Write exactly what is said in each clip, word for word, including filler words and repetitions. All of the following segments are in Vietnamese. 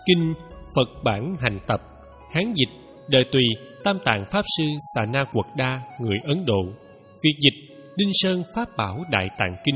Kinh Phật Bản Hành Tập, Hán dịch, đời Tùy, Tam Tạng Pháp Sư Xà Na Quật Đa, người Ấn Độ. Việt dịch Đinh Sơn Pháp Bảo Đại Tạng Kinh.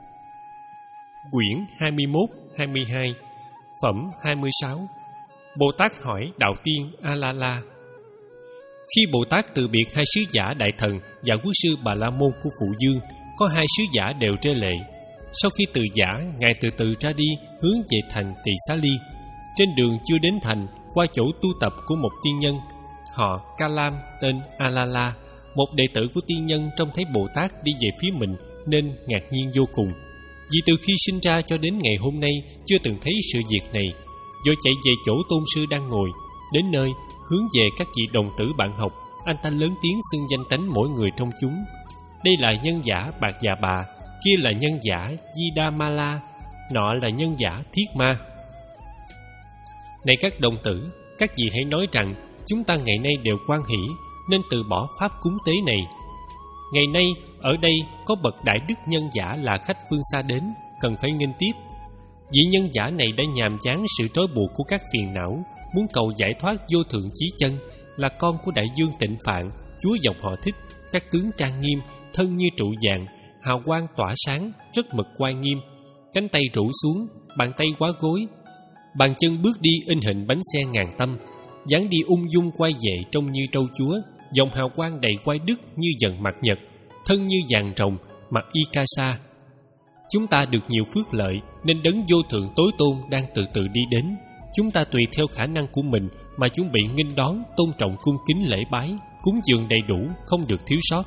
Quyển hai mươi mốt, hai mươi hai, Phẩm hai mươi sáu. Bồ Tát hỏi Đạo Tiên A-la-la. Khi Bồ Tát từ biệt hai sứ giả Đại Thần và Quốc sư Bà La Môn của Phụ Dương, có hai sứ giả đều rơi lệ. Sau khi từ giả, Ngài từ từ ra đi, hướng về thành Tỳ Xá Ly. Trên đường chưa đến thành, qua chỗ tu tập của một tiên nhân, họ Ca Lam, tên A-la-la, một đệ tử của tiên nhân, trông thấy Bồ Tát đi về phía mình nên ngạc nhiên vô cùng. Vì từ khi sinh ra cho đến ngày hôm nay chưa từng thấy sự việc này. Rồi chạy về chỗ tôn sư đang ngồi. Đến nơi, hướng về các vị đồng tử bạn học, anh ta lớn tiếng xưng danh tánh mỗi người trong chúng. Đây là nhân giả Bạc Già Bà, kia là nhân giả Di Đa Ma La, nọ là nhân giả Thiết Ma. Này các đồng tử, các vị hãy nói rằng chúng ta ngày nay đều hoan hỷ, nên từ bỏ pháp cúng tế này. Ngày nay ở đây có bậc đại đức nhân giả là khách phương xa đến, cần phải nghênh tiếp. Vị nhân giả này đã nhàm chán sự trói buộc của các phiền não, muốn cầu giải thoát vô thượng chí chân, là con của đại dương Tịnh Phạn, chúa dòng họ Thích, các tướng trang nghiêm, thân như trụ vàng, hào quang tỏa sáng, rất mực oai nghiêm, cánh tay rũ xuống, bàn tay quá gối, bàn chân bước đi in hình bánh xe ngàn tâm, dáng đi ung dung quay về trông như trâu chúa, dòng hào quang đầy quai đức như dần mặt nhật, thân như vàng rồng, mặt y ca sa. Chúng ta được nhiều phước lợi nên đấng vô thượng tối tôn đang từ từ đi đến. Chúng ta tùy theo khả năng của mình mà chuẩn bị nghênh đón, tôn trọng, cung kính lễ bái, cúng dường đầy đủ, không được thiếu sót.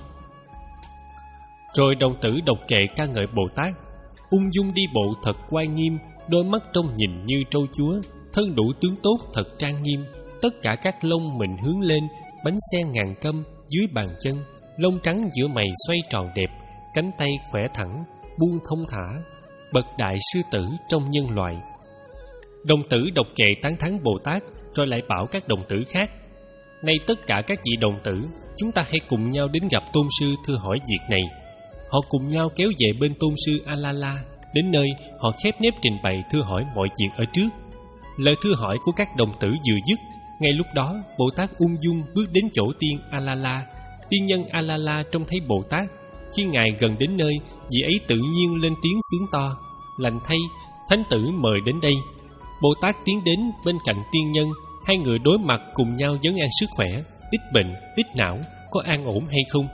Rồi đồng tử đọc kệ ca ngợi Bồ Tát, ung dung đi bộ thật oai nghiêm, đôi mắt trông nhìn như trâu chúa, thân đủ tướng tốt thật trang nghiêm, tất cả các lông mình hướng lên, bánh xe ngàn câm dưới bàn chân, lông trắng giữa mày xoay tròn đẹp, cánh tay khỏe thẳng, buông thông thả, bậc đại sư tử trong nhân loại. Đồng tử đọc kệ tán thán Bồ Tát, rồi lại bảo các đồng tử khác: Này tất cả các vị đồng tử, chúng ta hãy cùng nhau đến gặp tôn sư thưa hỏi việc này. Họ cùng nhau kéo về bên tôn sư A-la-la. Đến nơi, họ khép nép trình bày thưa hỏi mọi việc ở trước. Lời thưa hỏi của các đồng tử vừa dứt, ngay lúc đó Bồ Tát ung dung bước đến chỗ tiên A-la-la. Tiên nhân A-la-la trông thấy Bồ Tát. Khi Ngài gần đến nơi, vị ấy tự nhiên lên tiếng sướng to: Lành thay, thánh tử mời đến đây. Bồ Tát tiến đến bên cạnh tiên nhân. Hai người đối mặt cùng nhau vấn an sức khỏe, ít bệnh, ít não, có an ổn hay không.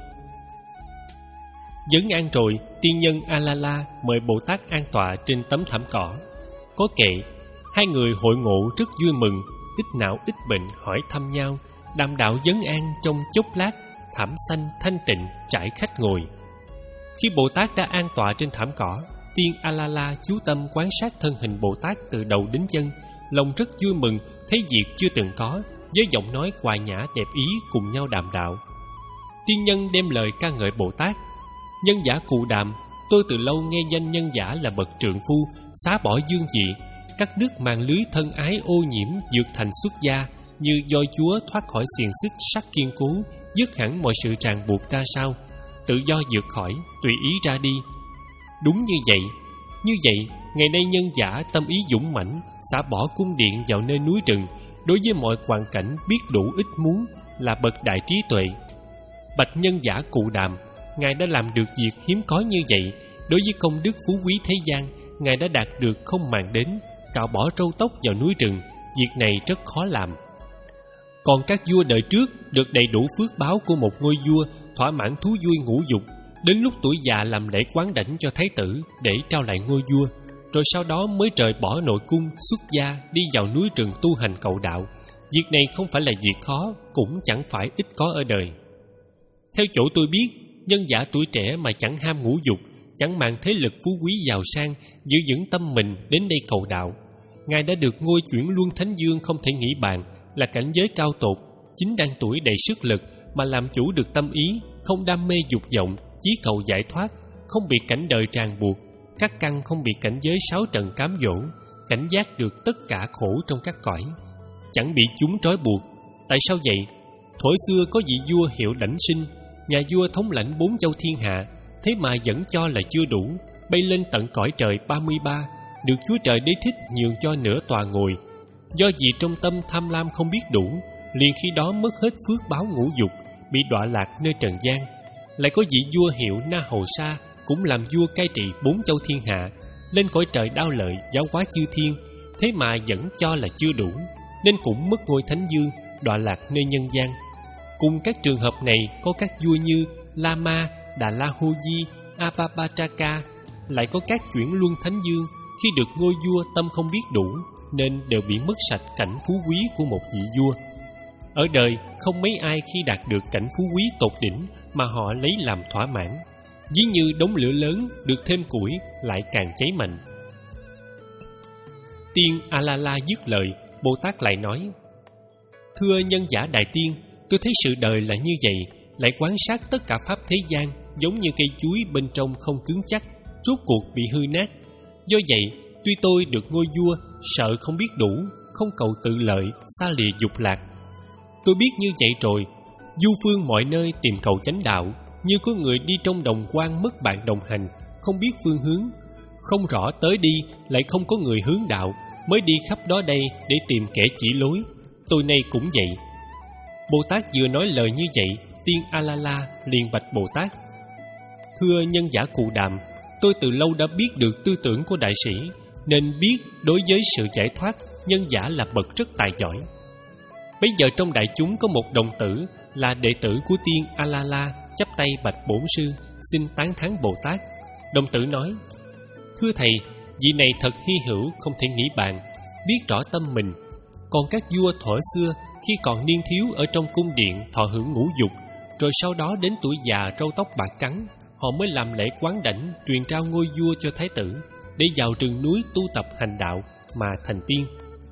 Vấn an rồi, tiên nhân A-la-la mời Bồ Tát an tọa trên tấm thảm cỏ. Có kệ, hai người hội ngộ rất vui mừng, ít não ít bệnh hỏi thăm nhau, đàm đạo vấn an trong chốc lát, thảm xanh thanh tịnh trải khách ngồi. Khi Bồ Tát đã an tọa trên thảm cỏ, tiên A-la-la chú tâm quan sát thân hình Bồ Tát từ đầu đến chân, lòng rất vui mừng, thấy việc chưa từng có, với giọng nói hòa nhã đẹp ý cùng nhau đàm đạo. Tiên nhân đem lời ca ngợi Bồ Tát: Nhân giả Cụ Đàm, tôi từ lâu nghe danh nhân giả là bậc trượng phu, xá bỏ dương vị, cắt đứt màn lưới thân ái ô nhiễm, vượt thành xuất gia, như voi chúa thoát khỏi xiềng xích sắt kiên cố, dứt hẳn mọi sự ràng buộc ra sao, tự do vượt khỏi, tùy ý ra đi. Đúng như vậy, như vậy, ngày nay nhân giả tâm ý dũng mãnh, xả bỏ cung điện vào nơi núi rừng, đối với mọi hoàn cảnh biết đủ ít muốn, là bậc đại trí tuệ. Bạch nhân giả Cụ Đàm, Ngài đã làm được việc hiếm có như vậy. Đối với công đức phú quý thế gian, Ngài đã đạt được không màng đến, cạo bỏ râu tóc vào núi rừng. Việc này rất khó làm. Còn các vua đời trước được đầy đủ phước báo của một ngôi vua, thỏa mãn thú vui ngũ dục, đến lúc tuổi già làm lễ quán đảnh cho thái tử để trao lại ngôi vua, rồi sau đó mới rời bỏ nội cung, xuất gia đi vào núi rừng tu hành cầu đạo. Việc này không phải là việc khó, cũng chẳng phải ít có ở đời. Theo chỗ tôi biết, nhân giả tuổi trẻ mà chẳng ham ngũ dục, chẳng màng thế lực phú quý giàu sang, giữ vững tâm mình đến đây cầu đạo. Ngài đã được ngôi chuyển luân thánh dương không thể nghĩ bàn, là cảnh giới cao tột, chính đang tuổi đầy sức lực mà làm chủ được tâm ý, không đam mê dục vọng, chí cầu giải thoát, không bị cảnh đời ràng buộc, các căn không bị cảnh giới sáu trần cám dỗ, cảnh giác được tất cả khổ trong các cõi, chẳng bị chúng trói buộc. Tại sao vậy? Thuở xưa có vị vua hiệu Đảnh Sinh, nhà vua thống lãnh bốn châu thiên hạ, thế mà vẫn cho là chưa đủ, bay lên tận cõi trời ba mươi ba, được Chúa Trời Đế thích nhường cho nửa tòa ngồi. do vì trong tâm tham lam không biết đủ, liền khi đó mất hết phước báo ngũ dục, bị đọa lạc nơi trần gian. Lại có vị vua hiệu Na Hầu Sa, cũng làm vua cai trị bốn châu thiên hạ, lên cõi trời đao lợi giáo hóa chư thiên, thế mà vẫn cho là chưa đủ, nên cũng mất ngôi thánh dương, đọa lạc nơi nhân gian. Cùng các trường hợp này có các vua như Lama, Đà La Hô Di, Apapatraka. Lại có các chuyển luân thánh dương, khi được ngôi vua tâm không biết đủ, nên đều bị mất sạch cảnh phú quý của một vị vua. Ở đời không mấy ai khi đạt được cảnh phú quý tột đỉnh mà họ lấy làm thỏa mãn, ví như đống lửa lớn được thêm củi lại càng cháy mạnh. Tiên A-la-la dứt lời, Bồ Tát lại nói: Thưa nhân giả đại tiên, tôi thấy sự đời là như vậy, lại quan sát tất cả pháp thế gian giống như cây chuối bên trong không cứng chắc, rốt cuộc bị hư nát. Do vậy, tuy tôi được ngôi vua, sợ không biết đủ, không cầu tự lợi, xa lìa dục lạc. Tôi biết như vậy rồi, du phương mọi nơi tìm cầu chánh đạo, như có người đi trong đồng quan mất bạn đồng hành, không biết phương hướng, không rõ tới đi, lại không có người hướng đạo, mới đi khắp đó đây để tìm kẻ chỉ lối. Tôi nay cũng vậy. Bồ Tát vừa nói lời như vậy, tiên A-la-la liền bạch Bồ Tát: Thưa nhân giả Cù Đàm, tôi từ lâu đã biết được tư tưởng của đại sĩ, nên biết đối với sự giải thoát, nhân giả là bậc rất tài giỏi. Bây giờ trong đại chúng có một đồng tử là đệ tử của tiên A-la-la, chắp tay bạch bổn sư, xin tán thán Bồ Tát. Đồng tử nói: Thưa thầy, vị này thật hy hữu, không thể nghĩ bàn, biết rõ tâm mình. Còn các vua thuở xưa, khi còn niên thiếu ở trong cung điện thọ hưởng ngũ dục, rồi sau đó đến tuổi già râu tóc bạc trắng, họ mới làm lễ quán đảnh truyền trao ngôi vua cho thái tử, để vào rừng núi tu tập hành đạo mà thành tiên.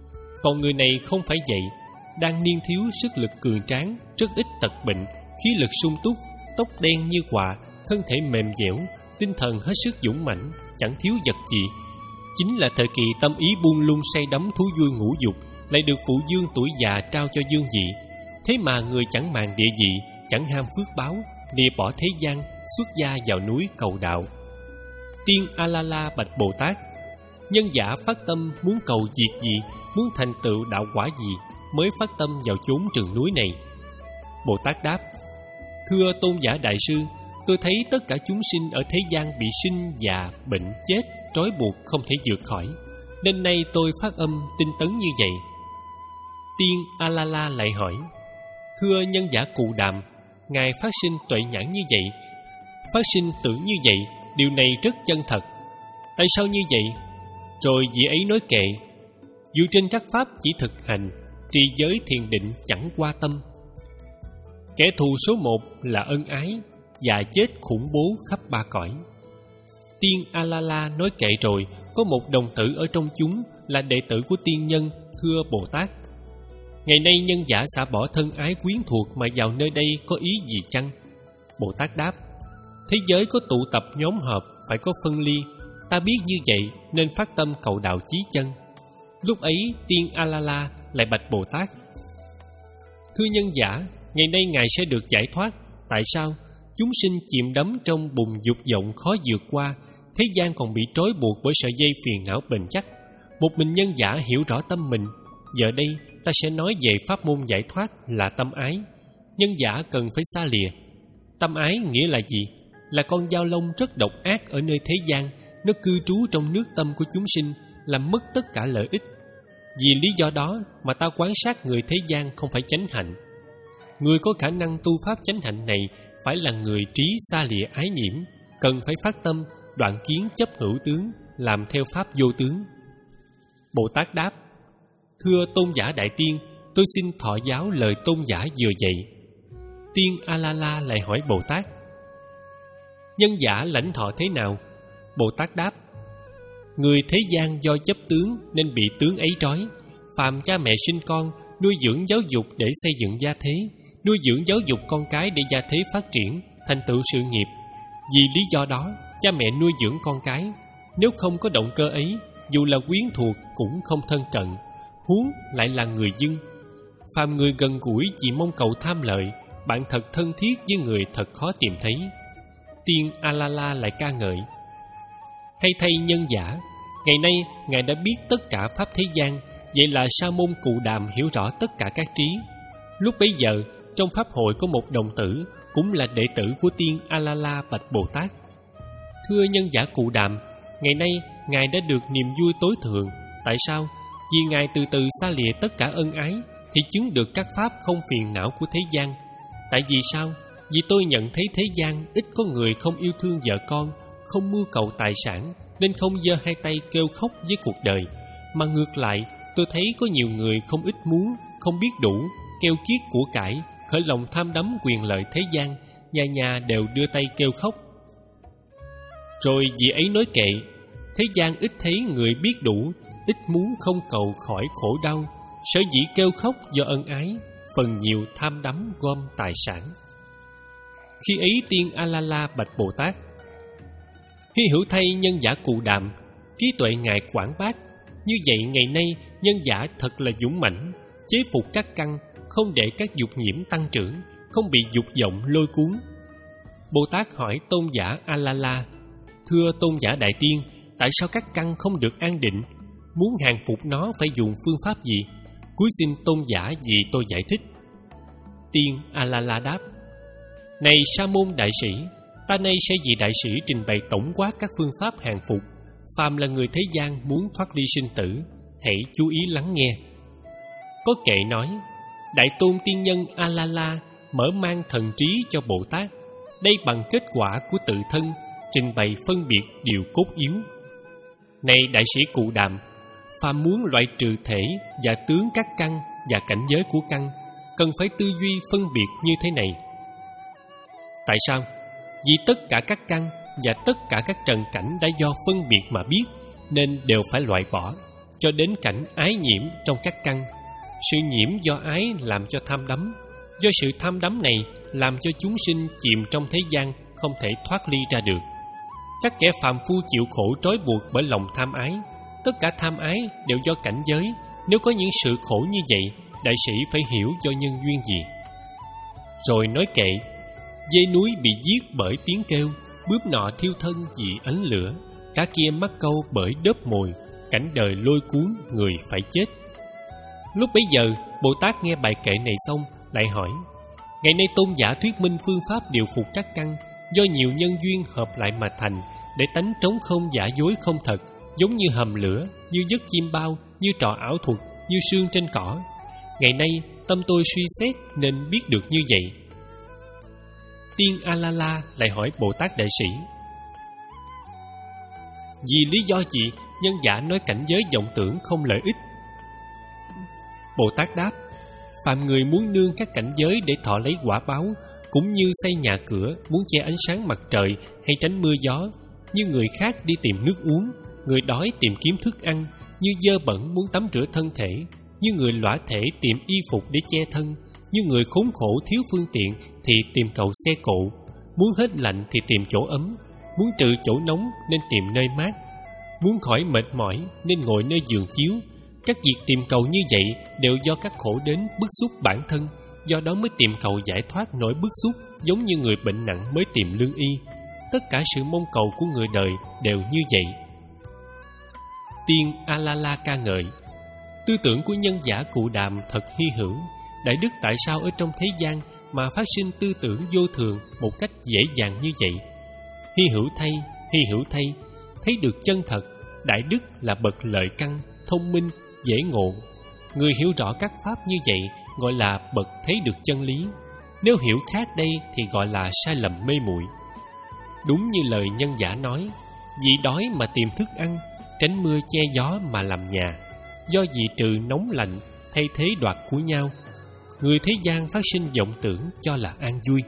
Còn người này không phải vậy, đang niên thiếu sức lực cường tráng, rất ít tật bệnh, khí lực sung túc, tóc đen như quạ, thân thể mềm dẻo, tinh thần hết sức dũng mãnh, chẳng thiếu vật gì. Chính là thời kỳ tâm ý buông lung say đắm thú vui ngũ dục, lại được phụ dương tuổi già trao cho dương vị. Thế mà người chẳng màng địa vị, chẳng ham phước báo, lìa bỏ thế gian, xuất gia vào núi cầu đạo. Tiên A-la-la bạch Bồ Tát: Nhân giả phát tâm muốn cầu việc gì, muốn thành tựu đạo quả gì, mới phát tâm vào chốn rừng núi này? Bồ Tát đáp: Thưa tôn giả đại sư, tôi thấy tất cả chúng sinh ở thế gian bị sinh, già, bệnh, chết, trói buộc không thể vượt khỏi, nên nay tôi phát âm tinh tấn như vậy. Tiên A-la-la lại hỏi: Thưa nhân giả Cù Đàm, ngài phát sinh tuệ nhãn như vậy, phát sinh tưởng như vậy, điều này rất chân thật. Tại sao như vậy? Rồi vị ấy nói kệ: Dựa trên các pháp chỉ thực hành, trì giới thiền định chẳng qua tâm. Kẻ thù số một là ân ái, và chết khủng bố khắp ba cõi. Tiên A-la-la nói kệ rồi, có một đồng tử ở trong chúng là đệ tử của tiên nhân, thưa Bồ Tát: Ngày nay nhân giả xả bỏ thân ái quyến thuộc mà vào nơi đây có ý gì chăng? Bồ Tát đáp: Thế giới có tụ tập nhóm họp, phải có phân ly. Ta biết như vậy nên phát tâm cầu đạo chí chân. Lúc ấy tiên A-la-la lại bạch Bồ Tát: Thưa nhân giả, ngày nay ngài sẽ được giải thoát. Tại sao? Chúng sinh chìm đắm trong bùn dục vọng khó vượt qua, thế gian còn bị trói buộc bởi sợi dây phiền não bền chắc. Một mình nhân giả hiểu rõ tâm mình. Giờ đây ta sẽ nói về pháp môn giải thoát là tâm ái. Nhân giả cần phải xa lìa. Tâm ái nghĩa là gì? Là con dao lông rất độc ác ở nơi thế gian. Nó cư trú trong nước tâm của chúng sinh, làm mất tất cả lợi ích. Vì lý do đó mà ta quan sát người thế gian không phải chánh hạnh. Người có khả năng tu pháp chánh hạnh này phải là người trí xa lìa ái nhiễm, cần phải phát tâm đoạn kiến chấp hữu tướng, làm theo pháp vô tướng. Bồ Tát đáp: Thưa tôn giả đại tiên, tôi xin thọ giáo lời tôn giả vừa dạy. Tiên A-la-la lại hỏi Bồ Tát: Nhân giả lãnh thọ thế nào? Bồ Tát đáp: Người thế gian do chấp tướng nên bị tướng ấy trói. Phàm cha mẹ sinh con, nuôi dưỡng giáo dục để xây dựng gia thế, nuôi dưỡng giáo dục con cái để gia thế phát triển, thành tựu sự nghiệp. Vì lý do đó, cha mẹ nuôi dưỡng con cái. Nếu không có động cơ ấy, dù là quyến thuộc cũng không thân cận, huống lại là người dân. Phàm người gần gũi chỉ mong cầu tham lợi, bạn thật thân thiết với người thật khó tìm thấy. Tiên A-la-la lại ca ngợi: Hay thay nhân giả, ngày nay ngài đã biết tất cả pháp thế gian, vậy là Sa môn Cù Đàm hiểu rõ tất cả các trí. Lúc bấy giờ, trong pháp hội có một đồng tử, cũng là đệ tử của Tiên A-la-la bạch Bồ Tát: Thưa nhân giả Cù Đàm, ngày nay Ngài đã được niềm vui tối thượng. Tại sao? Vì Ngài từ từ xa lìa tất cả ân ái, thì chứng được các pháp không phiền não của thế gian. Tại vì sao? Vì tôi nhận thấy thế gian ít có người không yêu thương vợ con, không mưu cầu tài sản, nên không giơ hai tay kêu khóc với cuộc đời. Mà ngược lại, tôi thấy có nhiều người không ít muốn, không biết đủ, keo kiết của cải, khởi lòng tham đắm quyền lợi thế gian, nhà nhà đều đưa tay kêu khóc. Rồi vị ấy nói kệ: thế gian ít thấy người biết đủ, ít muốn không cầu khỏi khổ đau, sở dĩ kêu khóc do ân ái, phần nhiều tham đắm gom tài sản. Khi ấy Tiên A-la-la bạch Bồ Tát: hy hữu thay nhân giả Cù Đàm, trí tuệ Ngài quảng bác. Như vậy ngày nay nhân giả thật là dũng mãnh, chế phục các căn, không để các dục nhiễm tăng trưởng, không bị dục vọng lôi cuốn. Bồ Tát hỏi tôn giả A-la-la: thưa tôn giả Đại Tiên, tại sao các căn không được an định? Muốn hàng phục nó phải dùng phương pháp gì? Cúi xin tôn giả vì tôi giải thích. Tiên A-la-la đáp: này Sa môn đại sĩ, ta nay sẽ vì đại sĩ trình bày tổng quát các phương pháp hàng phục. Phàm là người thế gian muốn thoát ly sinh tử, hãy chú ý lắng nghe. Có kệ nói: Đại tôn tiên nhân A-la-la mở mang thần trí cho Bồ Tát, đây bằng kết quả của tự thân, trình bày phân biệt điều cốt yếu. Này đại sĩ Cù Đàm, phàm muốn loại trừ thể và tướng các căn và cảnh giới của căn, cần phải tư duy phân biệt như thế này. Tại sao? Vì tất cả các căn và tất cả các trần cảnh đã do phân biệt mà biết, nên đều phải loại bỏ, cho đến cảnh ái nhiễm trong các căn. Sự nhiễm do ái làm cho tham đắm, do sự tham đắm này làm cho chúng sinh chìm trong thế gian, không thể thoát ly ra được. Các kẻ phàm phu chịu khổ trói buộc bởi lòng tham ái. Tất cả tham ái đều do cảnh giới. Nếu có những sự khổ như vậy, đại sĩ phải hiểu do nhân duyên gì. Rồi nói kệ: dê núi bị giết bởi tiếng kêu, bướm nọ thiêu thân vì ánh lửa, cá kia mắc câu bởi đớp mồi, cảnh đời lôi cuốn, người phải chết. Lúc bấy giờ, Bồ Tát nghe bài kệ này xong, lại hỏi: ngày nay tôn giả thuyết minh phương pháp điều phục các căn, do nhiều nhân duyên hợp lại mà thành, để tánh trống không giả dối không thật, giống như hầm lửa, như giấc chim bao, như trò ảo thuật, như sương trên cỏ. Ngày nay tâm tôi suy xét nên biết được như vậy. Tiên A-la-la lại hỏi Bồ Tát đại sĩ: vì lý do gì nhân giả nói cảnh giới vọng tưởng không lợi ích? Bồ Tát đáp: phàm người muốn nương các cảnh giới để thọ lấy quả báo, cũng như xây nhà cửa muốn che ánh sáng mặt trời hay tránh mưa gió. Như người khác đi tìm nước uống, người đói tìm kiếm thức ăn, như dơ bẩn muốn tắm rửa thân thể, như người lõa thể tìm y phục để che thân, như người khốn khổ thiếu phương tiện thì tìm cầu xe cộ, muốn hết lạnh thì tìm chỗ ấm, muốn trừ chỗ nóng nên tìm nơi mát, muốn khỏi mệt mỏi nên ngồi nơi giường chiếu. Các việc tìm cầu như vậy đều do các khổ đến bức xúc bản thân, do đó mới tìm cầu giải thoát nỗi bức xúc, giống như người bệnh nặng mới tìm lương y. Tất cả sự mong cầu của người đời đều như vậy. Tiên A-la-la ca ngợi: tư tưởng của nhân giả Cù Đàm thật hy hữu. Đại đức tại sao ở trong thế gian mà phát sinh tư tưởng vô thường một cách dễ dàng như vậy? Hy hữu thay, hy hữu thay, thấy được chân thật, đại đức là bậc lợi căn, thông minh, dễ ngộ. Người hiểu rõ các pháp như vậy gọi là bậc thấy được chân lý. Nếu hiểu khác đây thì gọi là sai lầm mê muội. Đúng như lời nhân giả nói: vì đói mà tìm thức ăn, tránh mưa che gió mà làm nhà, do vì trừ nóng lạnh, thay thế đoạt của nhau. Người thế gian phát sinh vọng tưởng cho là an vui.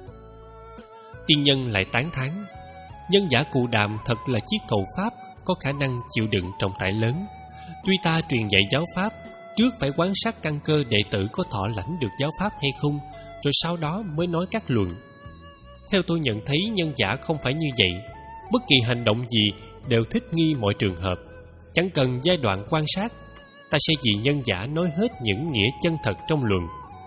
Tiên nhân lại tán thán: nhân giả Cù Đàm thật là chiếc cầu pháp, có khả năng chịu đựng trọng tải lớn. Tuy ta truyền dạy giáo pháp, trước phải quan sát căn cơ đệ tử có thọ lãnh được giáo pháp hay không, rồi sau đó mới nói các luận. Theo tôi nhận thấy nhân giả không phải như vậy. Bất kỳ hành động gì đều thích nghi mọi trường hợp, chẳng cần giai đoạn quan sát. Ta sẽ vì nhân giả nói hết những nghĩa chân thật trong luận.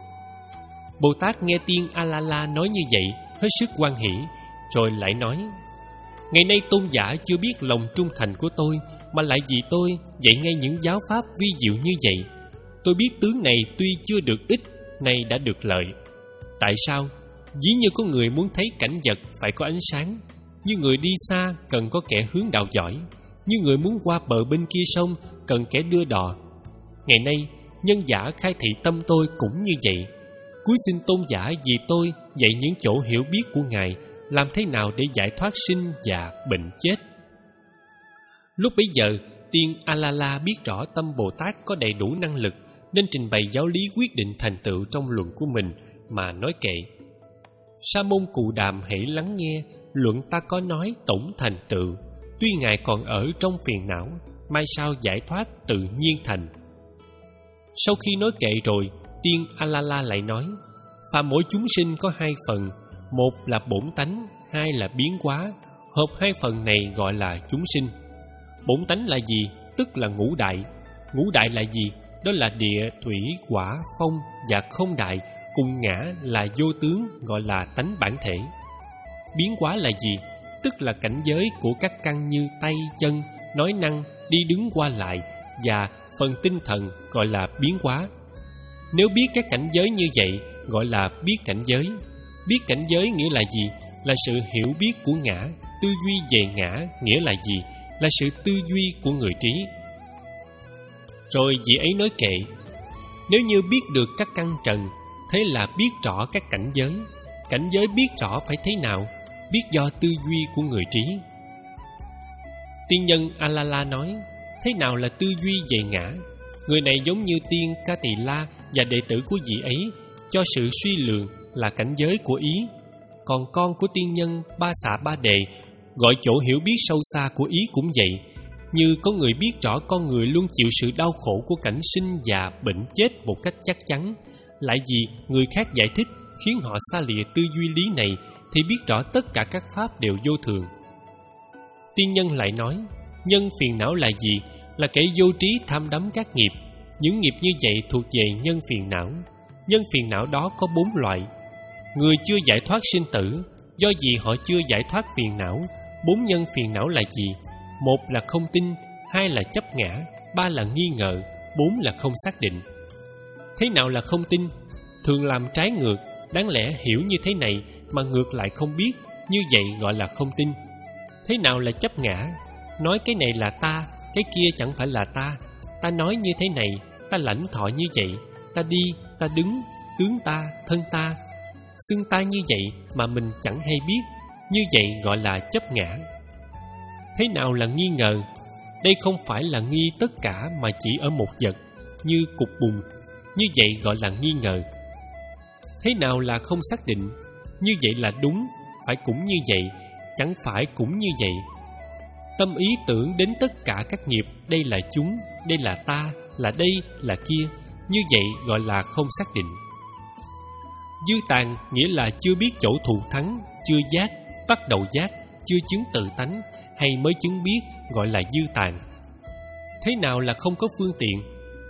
Bồ Tát nghe Tiên A-la-la nói như vậy, hết sức hoan hỷ, rồi lại nói: ngày nay tôn giả chưa biết lòng trung thành của tôi, mà lại vì tôi dạy ngay những giáo pháp vi diệu như vậy. Tôi biết tướng này tuy chưa được ích, nay đã được lợi. Tại sao? Ví như có người muốn thấy cảnh vật phải có ánh sáng, như người đi xa cần có kẻ hướng đạo giỏi, như người muốn qua bờ bên kia sông cần kẻ đưa đò. Ngày nay, nhân giả khai thị tâm tôi cũng như vậy. Cúi xin tôn giả vì tôi dạy những chỗ hiểu biết của Ngài, làm thế nào để giải thoát sinh già bệnh chết. Lúc bấy giờ, tiên A-la-la biết rõ tâm Bồ Tát có đầy đủ năng lực, nên trình bày giáo lý quyết định thành tựu trong luận của mình mà nói kệ: Sa môn Cù Đàm hãy lắng nghe, luận ta có nói tổng thành tựu. Tuy Ngài còn ở trong phiền não, mai sau giải thoát tự nhiên thành. Sau khi nói kệ rồi, tiên A-la-la lại nói: Phàm mỗi chúng sinh có hai phần, một là bổn tánh, hai là biến hóa. Hợp hai phần này gọi là chúng sinh. Bổn tánh là gì? Tức là ngũ đại. Ngũ đại là gì? Đó là địa, thủy, hỏa, phong và không đại, cùng ngã là vô tướng, gọi là tánh bản thể. Biến hóa là gì? Tức là cảnh giới của các căn như tay, chân, nói năng, đi đứng qua lại, và phần tinh thần gọi là biến hóa. Nếu biết các cảnh giới như vậy gọi là biết cảnh giới. Biết cảnh giới nghĩa là gì? Là sự hiểu biết của ngã. Tư duy về ngã nghĩa là gì? Là sự tư duy của người trí. Rồi vị ấy nói kệ: Nếu như biết được các căn trần, thế là biết rõ các cảnh giới. Cảnh giới biết rõ phải thế nào? Biết do tư duy của người trí. Tiên nhân A-la-la nói: Thế nào là tư duy về ngã? Người này giống như tiên Ca Tỳ La và đệ tử của vị ấy, cho sự suy lường là cảnh giới của ý. Còn con của tiên nhân Ba Xạ Ba Đề gọi chỗ hiểu biết sâu xa của ý cũng vậy. Như có người biết rõ con người luôn chịu sự đau khổ của cảnh sinh già bệnh chết một cách chắc chắn, lại vì người khác giải thích khiến họ xa lìa tư duy lý này, thì biết rõ tất cả các pháp đều vô thường. Tiên nhân lại nói: Nhân phiền não là gì? Là kẻ vô trí tham đắm các nghiệp. Những nghiệp như vậy thuộc về nhân phiền não. Nhân phiền não đó có bốn loại. Người chưa giải thoát sinh tử, do vì họ chưa giải thoát phiền não. Bốn nhân phiền não là gì? Một là không tin, hai là chấp ngã, ba là nghi ngờ, bốn là không xác định. Thế nào là không tin? Thường làm trái ngược, đáng lẽ hiểu như thế này mà ngược lại không biết, như vậy gọi là không tin. Thế nào là chấp ngã? Nói cái này là ta, cái kia chẳng phải là ta. Ta nói như thế này, ta lãnh thọ như vậy. Ta đi, ta đứng, tướng ta, thân ta. Xưng ta như vậy mà mình chẳng hay biết, như vậy gọi là chấp ngã. Thế nào là nghi ngờ? Đây không phải là nghi tất cả mà chỉ ở một vật, như cục bùn, như vậy gọi là nghi ngờ. Thế nào là không xác định? Như vậy là đúng, phải cũng như vậy, chẳng phải cũng như vậy. Tâm ý tưởng đến tất cả các nghiệp, đây là chúng, đây là ta, là đây, là kia, như vậy gọi là không xác định. Dư tàn nghĩa là chưa biết chỗ thù thắng, chưa giác, bắt đầu giác, chưa chứng tự tánh, hay mới chứng biết, gọi là dư tàn. Thế nào là không có phương tiện?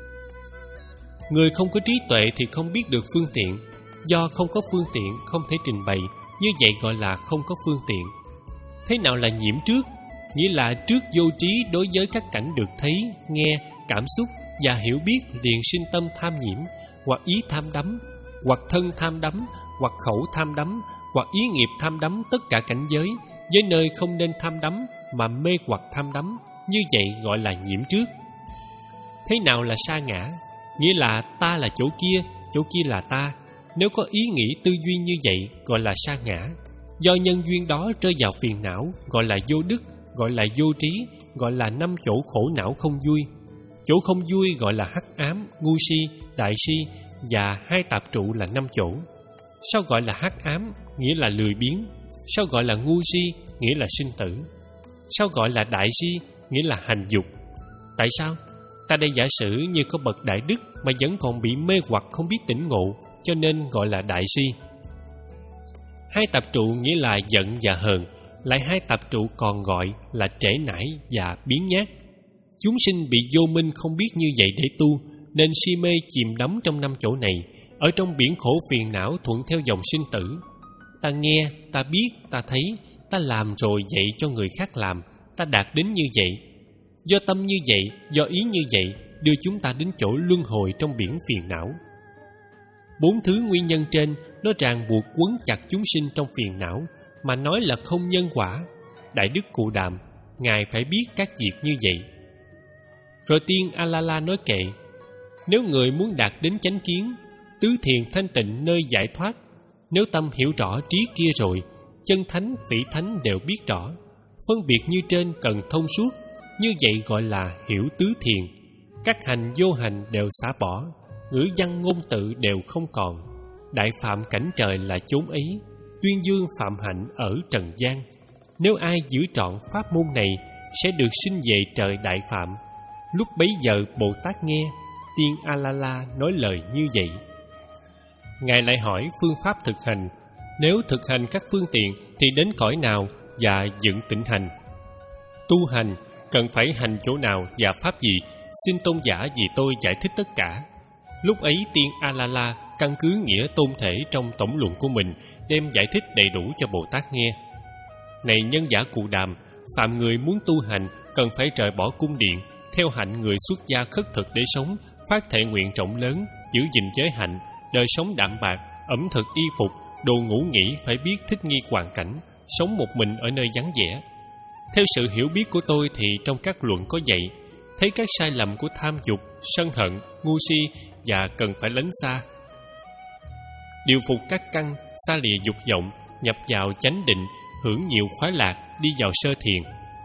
Người không có trí tuệ thì không biết được phương tiện. Do không có phương tiện không thể trình bày, như vậy gọi là không có phương tiện. Thế nào là nhiễm trước? Nghĩa là trước vô trí đối với các cảnh được thấy, nghe, cảm xúc và hiểu biết liền sinh tâm tham nhiễm, hoặc ý tham đắm, hoặc thân tham đắm, hoặc khẩu tham đắm, hoặc ý nghiệp tham đắm tất cả cảnh giới, với nơi không nên tham đắm mà mê hoặc tham đắm, như vậy gọi là nhiễm trước. Thế nào là sa ngã? Nghĩa là ta là chỗ kia, chỗ kia là ta. Nếu có ý nghĩ tư duy như vậy gọi là sa ngã. Do nhân duyên đó rơi vào phiền não gọi là vô đức, gọi là vô trí, gọi là năm chỗ khổ não không vui. Chỗ không vui gọi là hắc ám, ngu si, đại si, và hai tạp trụ là năm chỗ. Sao gọi là hắc ám? Nghĩa là lười biếng. Sao gọi là ngu si? Nghĩa là sinh tử. Sao gọi là đại si? Nghĩa là hành dục. Tại sao? Ta đây giả sử như có bậc đại đức mà vẫn còn bị mê hoặc không biết tỉnh ngộ, cho nên gọi là đại si. Hai tạp trụ nghĩa là giận và hờn, lại hai tạp trụ còn gọi là trễ nải và biếng nhác. Chúng sinh bị vô minh không biết như vậy để tu, nên si mê chìm đắm trong năm chỗ này, ở trong biển khổ phiền não thuận theo dòng sinh tử. Ta nghe, ta biết, ta thấy, ta làm rồi dạy cho người khác làm, ta đạt đến như vậy. Do tâm như vậy, do ý như vậy, đưa chúng ta đến chỗ luân hồi trong biển phiền não. Bốn thứ nguyên nhân trên nó ràng buộc quấn chặt chúng sinh trong phiền não, mà nói là không nhân quả. Đại đức Cụ Đàm, Ngài phải biết các việc như vậy. Rồi tiên A-la-la nói kệ: nếu người muốn đạt đến chánh kiến, tứ thiền thanh tịnh nơi giải thoát, nếu tâm hiểu rõ trí kia rồi, chân thánh, phỉ thánh đều biết rõ. Phân biệt như trên cần thông suốt, như vậy gọi là hiểu tứ thiền. Các hành vô hành đều xả bỏ, ngữ văn ngôn tự đều không còn. Đại phạm cảnh trời là chốn ấy, tuyên dương phạm hạnh ở trần gian. Nếu ai giữ trọn pháp môn này, sẽ được sinh về trời đại phạm. Lúc bấy giờ Bồ Tát nghe tiên A-la-la nói lời như vậy. Ngài lại hỏi phương pháp thực hành. Nếu thực hành các phương tiện thì đến cõi nào và dựng tịnh hành? Tu hành cần phải hành chỗ nào và pháp gì? Xin tôn giả vì tôi giải thích tất cả. Lúc ấy tiên A-la-la căn cứ nghĩa tôn thể trong tổng luận của mình, đem giải thích đầy đủ cho Bồ Tát nghe. Này nhân giả Cụ Đàm, phạm người muốn tu hành cần phải rời bỏ cung điện, theo hạnh người xuất gia khất thực để sống, phát thệ nguyện rộng lớn, giữ gìn giới hạnh, đời sống đạm bạc, ẩm thực y phục, đồ ngủ nghỉ phải biết thích nghi hoàn cảnh, sống một mình ở nơi vắng vẻ. Theo sự hiểu biết của tôi thì trong các luận có dạy, thấy các sai lầm của tham dục, sân hận, ngu si và cần phải lánh xa. Điều phục các căn, xa lìa dục vọng, nhập vào chánh định, hưởng nhiều khoái lạc, đi vào sơ thiền.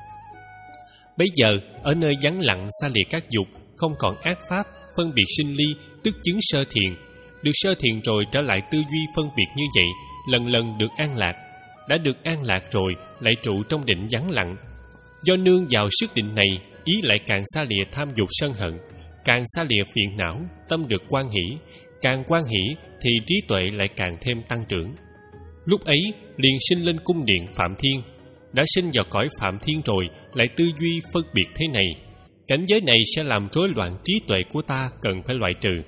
Bấy giờ, ở nơi vắng lặng xa lìa các dục, không còn ác pháp, phân biệt sinh ly, tức chứng sơ thiền. Được sơ thiền rồi trở lại tư duy phân biệt như vậy, lần lần được an lạc. Đã được an lạc rồi, lại trụ trong định vắng lặng. Do nương vào sức định này, ý lại càng xa lìa tham dục sân hận, càng xa lìa phiền não, tâm được quan hỷ. Càng quan hỷ thì trí tuệ lại càng thêm tăng trưởng. Lúc ấy liền sinh lên cung điện Phạm Thiên. Đã sinh vào cõi Phạm Thiên rồi, lại tư duy phân biệt thế này. Cảnh giới này sẽ làm rối loạn trí tuệ của ta, cần phải loại trừ.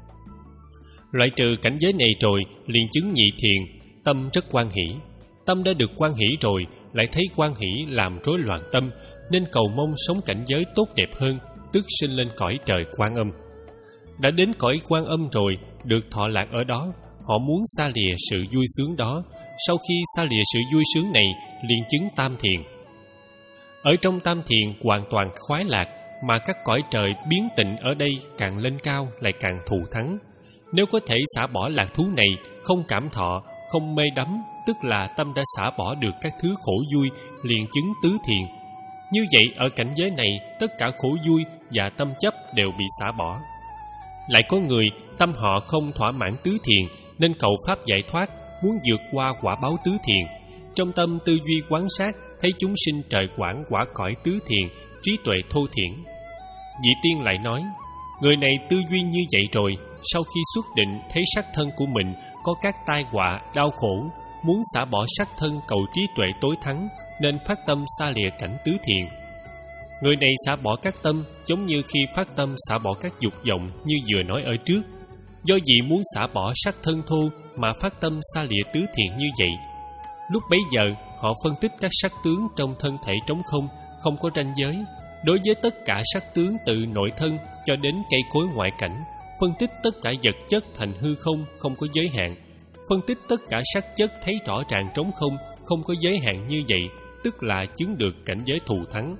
Loại trừ cảnh giới này rồi, liền chứng nhị thiền, tâm rất quan hỷ. Tâm đã được quan hỷ rồi, lại thấy quan hỷ làm rối loạn tâm, nên cầu mong sống cảnh giới tốt đẹp hơn, tức sinh lên cõi trời Quan Âm. Đã đến cõi Quan Âm rồi, được thọ lạc ở đó, họ muốn xa lìa sự vui sướng đó. Sau khi xa lìa sự vui sướng này, liền chứng tam thiền. Ở trong tam thiền hoàn toàn khoái lạc, mà các cõi trời biến tịnh ở đây càng lên cao lại càng thù thắng. Nếu có thể xả bỏ lạc thú này, không cảm thọ, không mê đắm, tức là tâm đã xả bỏ được các thứ khổ vui, liền chứng tứ thiền. Như vậy ở cảnh giới này, tất cả khổ vui và tâm chấp đều bị xả bỏ. Lại có người tâm họ không thỏa mãn tứ thiền, nên cầu pháp giải thoát, muốn vượt qua quả báo tứ thiền. Trong tâm tư duy quán sát, thấy chúng sinh trời quảng quả cõi tứ thiền, trí tuệ thô thiển. Vị tiên lại nói, người này tư duy như vậy rồi, sau khi xuất định thấy sắc thân của mình có các tai họa, đau khổ, muốn xả bỏ sắc thân cầu trí tuệ tối thắng, nên phát tâm xa lìa cảnh tứ thiền. Người này xả bỏ các tâm, giống như khi phát tâm xả bỏ các dục vọng như vừa nói ở trước. Do vì muốn xả bỏ sắc thân thô mà phát tâm xa lìa tứ thiền như vậy. Lúc bấy giờ, họ phân tích các sắc tướng trong thân thể trống không, không có ranh giới. Đối với tất cả sắc tướng từ nội thân cho đến cây cối ngoại cảnh, phân tích tất cả vật chất thành hư không, không có giới hạn. Phân tích tất cả sắc chất thấy rõ ràng trống không, không có giới hạn như vậy, tức là chứng được cảnh giới thù thắng.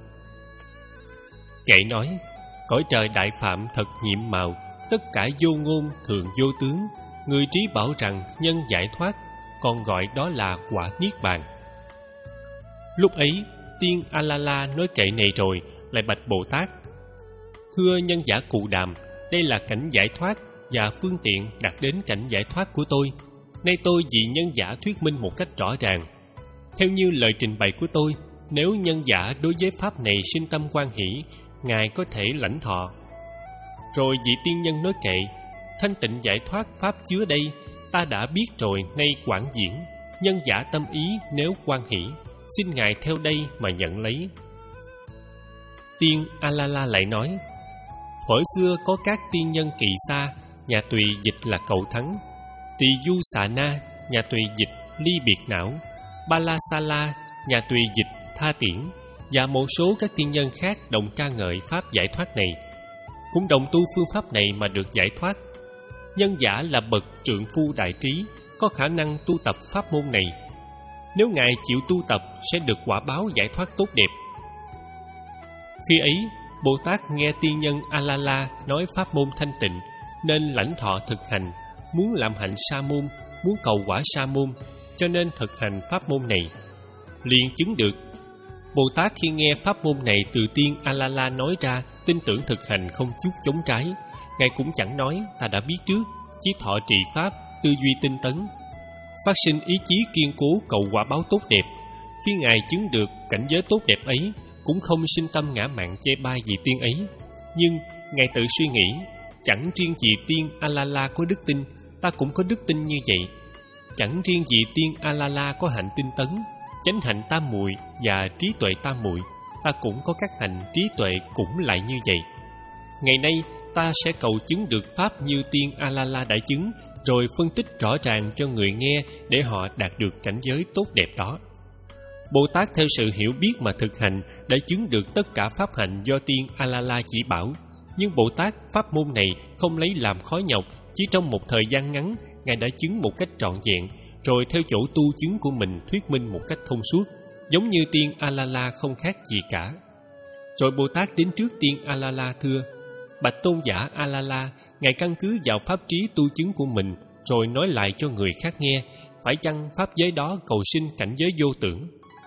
Kệ nói, cõi trời đại phạm thật nhiệm màu, tất cả vô ngôn thường vô tướng. Người trí bảo rằng nhân giải thoát, còn gọi đó là quả niết bàn. Lúc ấy, tiên A-la-la nói kệ này rồi, lại bạch Bồ Tát: thưa nhân giả Cụ Đàm, đây là cảnh giải thoát và phương tiện đạt đến cảnh giải thoát của tôi. Nay tôi vì nhân giả thuyết minh một cách rõ ràng. Theo như lời trình bày của tôi, nếu nhân giả đối với pháp này sinh tâm quan hỷ, Ngài có thể lãnh thọ. Rồi vị tiên nhân nói kệ: thanh tịnh giải thoát pháp chứa đây, ta đã biết rồi, nay quảng diễn. Nhân giả tâm ý nếu quan hỷ, xin Ngài theo đây mà nhận lấy. Tiên A-la-la lại nói: thuở xưa có các tiên nhân kỳ sa, nhà tùy dịch là cầu thắng. Tỳ du xà na, nhà tùy dịch ly biệt não. Ba la sa la, nhà tùy dịch tha tiễn. và một số các tiên nhân khác đồng ca ngợi pháp giải thoát này, cũng đồng tu phương pháp này mà được giải thoát. Nhân giả là bậc trượng phu đại trí, có khả năng tu tập pháp môn này. Nếu Ngài chịu tu tập sẽ được quả báo giải thoát tốt đẹp. Khi ấy, Bồ Tát nghe tiên nhân A-la-la nói pháp môn thanh tịnh, nên lãnh thọ thực hành, muốn làm hạnh sa môn, muốn cầu quả sa môn, cho nên thực hành pháp môn này. Liền chứng được. Bồ Tát khi nghe pháp môn này từ tiên A-la-la nói ra, tin tưởng thực hành không chút chống trái. Ngài cũng chẳng nói ta đã biết trước, chỉ thọ trì pháp, tư duy tinh tấn, phát sinh ý chí kiên cố cầu quả báo tốt đẹp. Khi Ngài chứng được cảnh giới tốt đẹp ấy, cũng không sinh tâm ngã mạn chê bai vì tiên ấy. Nhưng Ngài tự suy nghĩ, chẳng riêng gì tiên A-la-la có đức tin, ta cũng có đức tin như vậy. Chẳng riêng gì tiên A-la-la có hạnh tinh tấn, chánh hạnh tam muội và trí tuệ tam muội, ta cũng có các hành trí tuệ cũng lại như vậy. Ngày nay ta sẽ cầu chứng được pháp như tiên A-la-la đã chứng, rồi phân tích rõ ràng cho người nghe để họ đạt được cảnh giới tốt đẹp đó. Bồ Tát theo sự hiểu biết mà thực hành đã chứng được tất cả pháp hạnh do tiên A-la-la chỉ bảo. Nhưng Bồ Tát pháp môn này không lấy làm khó nhọc, chỉ trong một thời gian ngắn, Ngài đã chứng một cách trọn vẹn, rồi theo chỗ tu chứng của mình thuyết minh một cách thông suốt, giống như tiên A-la-la không khác gì cả. Rồi Bồ Tát đến trước tiên A-la-la thưa: Bạch tôn giả A-la-la, Ngài căn cứ vào pháp trí tu chứng của mình, rồi nói lại cho người khác nghe, phải chăng pháp giới đó cầu sinh cảnh giới vô tưởng?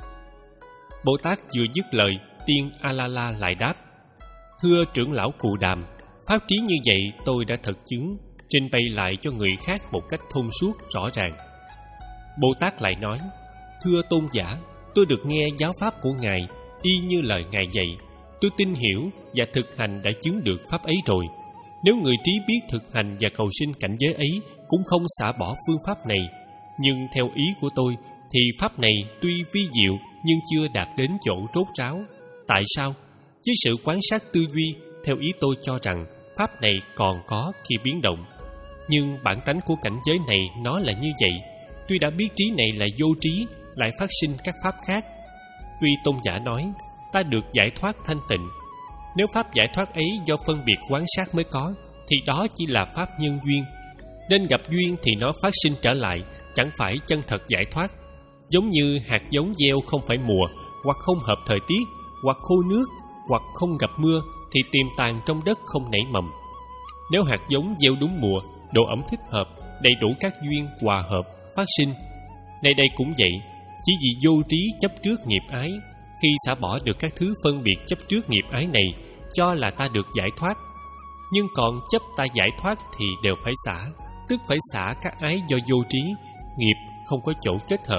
Bồ Tát vừa dứt lời, tiên A-la-la lại đáp: Thưa trưởng lão Cù Đàm, pháp trí như vậy tôi đã thực chứng, trình bày lại cho người khác một cách thông suốt rõ ràng. Bồ Tát lại nói: Thưa tôn giả, tôi được nghe giáo pháp của Ngài y như lời Ngài dạy, tôi tin hiểu và thực hành đã chứng được pháp ấy rồi. Nếu người trí biết thực hành và cầu sinh cảnh giới ấy cũng không xả bỏ phương pháp này, nhưng theo ý của tôi thì pháp này tuy vi diệu nhưng chưa đạt đến chỗ rốt ráo. Tại sao? Với sự quan sát tư duy, theo ý tôi cho rằng pháp này còn có khi biến động. Nhưng bản tánh của cảnh giới này nó là như vậy. Tuy đã biết trí này là vô trí, lại phát sinh các pháp khác. Tuy tôn giả nói ta được giải thoát thanh tịnh, nếu pháp giải thoát ấy do phân biệt quán sát mới có, thì đó chỉ là pháp nhân duyên. Nên gặp duyên thì nó phát sinh trở lại, chẳng phải chân thật giải thoát. Giống như hạt giống gieo không phải mùa, hoặc không hợp thời tiết, hoặc khô nước, hoặc không gặp mưa, thì tiềm tàng trong đất không nảy mầm. Nếu hạt giống gieo đúng mùa, độ ẩm thích hợp, đầy đủ các duyên hòa hợp phát sinh. Nay đây cũng vậy, chỉ vì vô trí chấp trước nghiệp ái, khi xả bỏ được các thứ phân biệt chấp trước nghiệp ái này, cho là ta được giải thoát. Nhưng còn chấp ta giải thoát thì đều phải xả, tức phải xả các ái do vô trí, nghiệp không có chỗ kết hợp.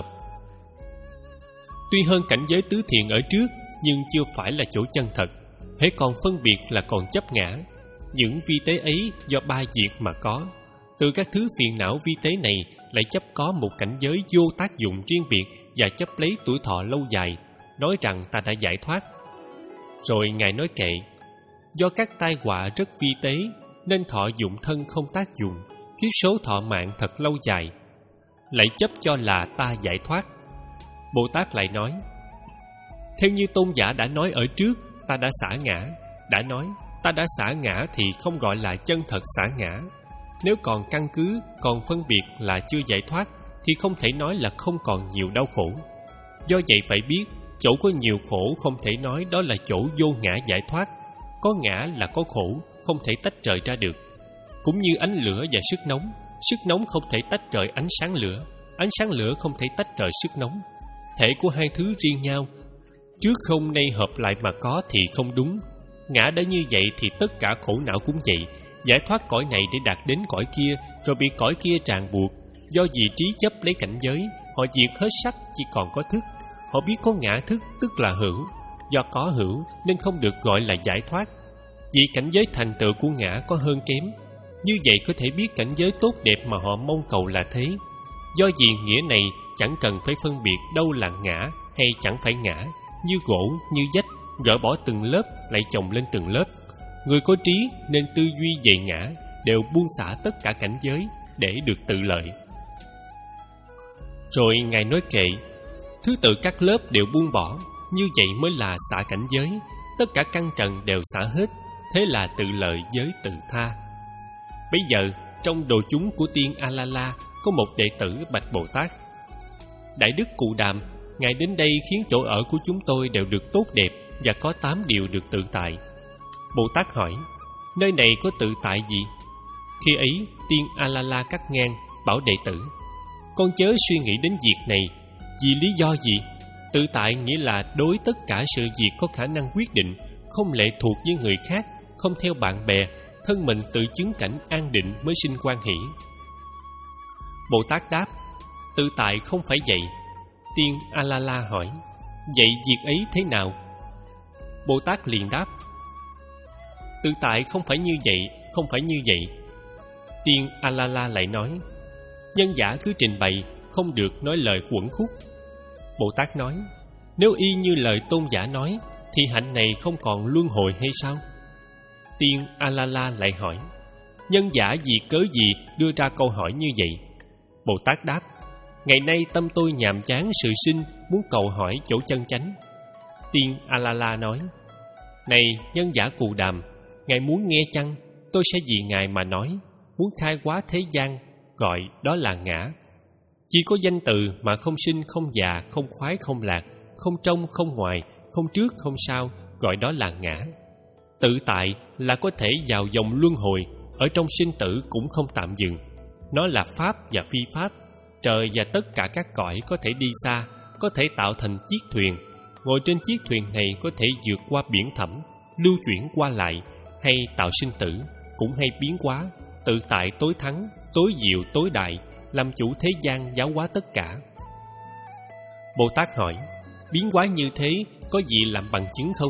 Tuy hơn cảnh giới tứ thiện ở trước, nhưng chưa phải là chỗ chân thật. Hễ còn phân biệt là còn chấp ngã. Những vi tế ấy do ba diệt mà có. Từ các thứ phiền não vi tế này lại chấp có một cảnh giới vô tác dụng riêng biệt và chấp lấy tuổi thọ lâu dài, nói rằng ta đã giải thoát. Rồi Ngài nói kệ: Do các tai họa rất vi tế, nên thọ dụng thân không tác dụng, kiếp số thọ mạng thật lâu dài. Lại chấp cho là ta giải thoát. Bồ Tát lại nói: Theo như tôn giả đã nói ở trước, ta đã xả ngã. Đã nói ta đã xả ngã thì không gọi là chân thật xả ngã. Nếu còn căn cứ, còn phân biệt là chưa giải thoát, thì không thể nói là không còn nhiều đau khổ. Do vậy phải biết, chỗ có nhiều khổ không thể nói đó là chỗ vô ngã giải thoát. Có ngã là có khổ, không thể tách rời ra được. Cũng như ánh lửa và sức nóng, sức nóng không thể tách rời ánh sáng lửa, ánh sáng lửa không thể tách rời sức nóng. Thể của hai thứ riêng nhau, trước không nay hợp lại mà có thì không đúng. Ngã đã như vậy thì tất cả khổ não cũng vậy. Giải thoát cõi này để đạt đến cõi kia, rồi bị cõi kia ràng buộc. Do vì trí chấp lấy cảnh giới, họ diệt hết sắc chỉ còn có thức. Họ biết có ngã thức tức là hữu. Do có hữu nên không được gọi là giải thoát. Vì cảnh giới thành tựu của ngã có hơn kém. Như vậy có thể biết cảnh giới tốt đẹp mà họ mong cầu là thế. Do vì nghĩa này chẳng cần phải phân biệt đâu là ngã hay chẳng phải ngã. Như gỗ, như vách, gỡ bỏ từng lớp lại chồng lên từng lớp. Người có trí nên tư duy về ngã, đều buông xả tất cả cảnh giới để được tự lợi. Rồi Ngài nói kệ: Thứ tự các lớp đều buông bỏ, như vậy mới là xả cảnh giới. Tất cả căn trần đều xả hết, thế là tự lợi giới tự tha. Bây giờ trong đồ chúng của tiên A-la-la có một đệ tử bạch Bồ Tát: Đại đức Cụ Đàm, ngài đến đây khiến chỗ ở của chúng tôi đều được tốt đẹp và có tám điều được tự tại. Bồ Tát hỏi: Nơi này có tự tại gì? Khi ấy tiên A-la-la cắt ngang, bảo đệ tử: Con chớ suy nghĩ đến việc này. Vì lý do gì? Tự tại nghĩa là đối tất cả sự việc có khả năng quyết định, không lệ thuộc với người khác, không theo bạn bè, thân mình tự chứng cảnh an định mới sinh hoan hỷ. Bồ Tát đáp: Tự tại không phải vậy. Tiên A-la-la hỏi: Vậy việc ấy thế nào? Bồ Tát liền đáp: Tự tại không phải như vậy, không phải như vậy. Tiên A-la-la lại nói: Nhân giả cứ trình bày, không được nói lời uẩn khúc. Bồ Tát nói: Nếu y như lời tôn giả nói, thì hạnh này không còn luân hồi hay sao? Tiên A-la-la lại hỏi: Nhân giả vì cớ gì đưa ra câu hỏi như vậy? Bồ Tát đáp: Ngày nay tâm tôi nhàm chán sự sinh, muốn cầu hỏi chỗ chân chánh. Tiên A-la-la nói: Này nhân giả Cù Đàm, ngài muốn nghe chăng? Tôi sẽ vì ngài mà nói. Muốn khai hóa thế gian, gọi đó là ngã. Chỉ có danh từ mà không sinh không già, không khoái không lạc, không trong không ngoài, không trước không sau, gọi đó là ngã. Tự tại là có thể vào dòng luân hồi, ở trong sinh tử cũng không tạm dừng. Nó là pháp và phi pháp. Trời và tất cả các cõi có thể đi xa, có thể tạo thành chiếc thuyền. Ngồi trên chiếc thuyền này có thể vượt qua biển thẳm, lưu chuyển qua lại, hay tạo sinh tử, cũng hay biến hóa. Tự tại tối thắng, tối diệu tối đại, làm chủ thế gian giáo hóa tất cả. Bồ Tát hỏi: Biến hóa như thế có gì làm bằng chứng không?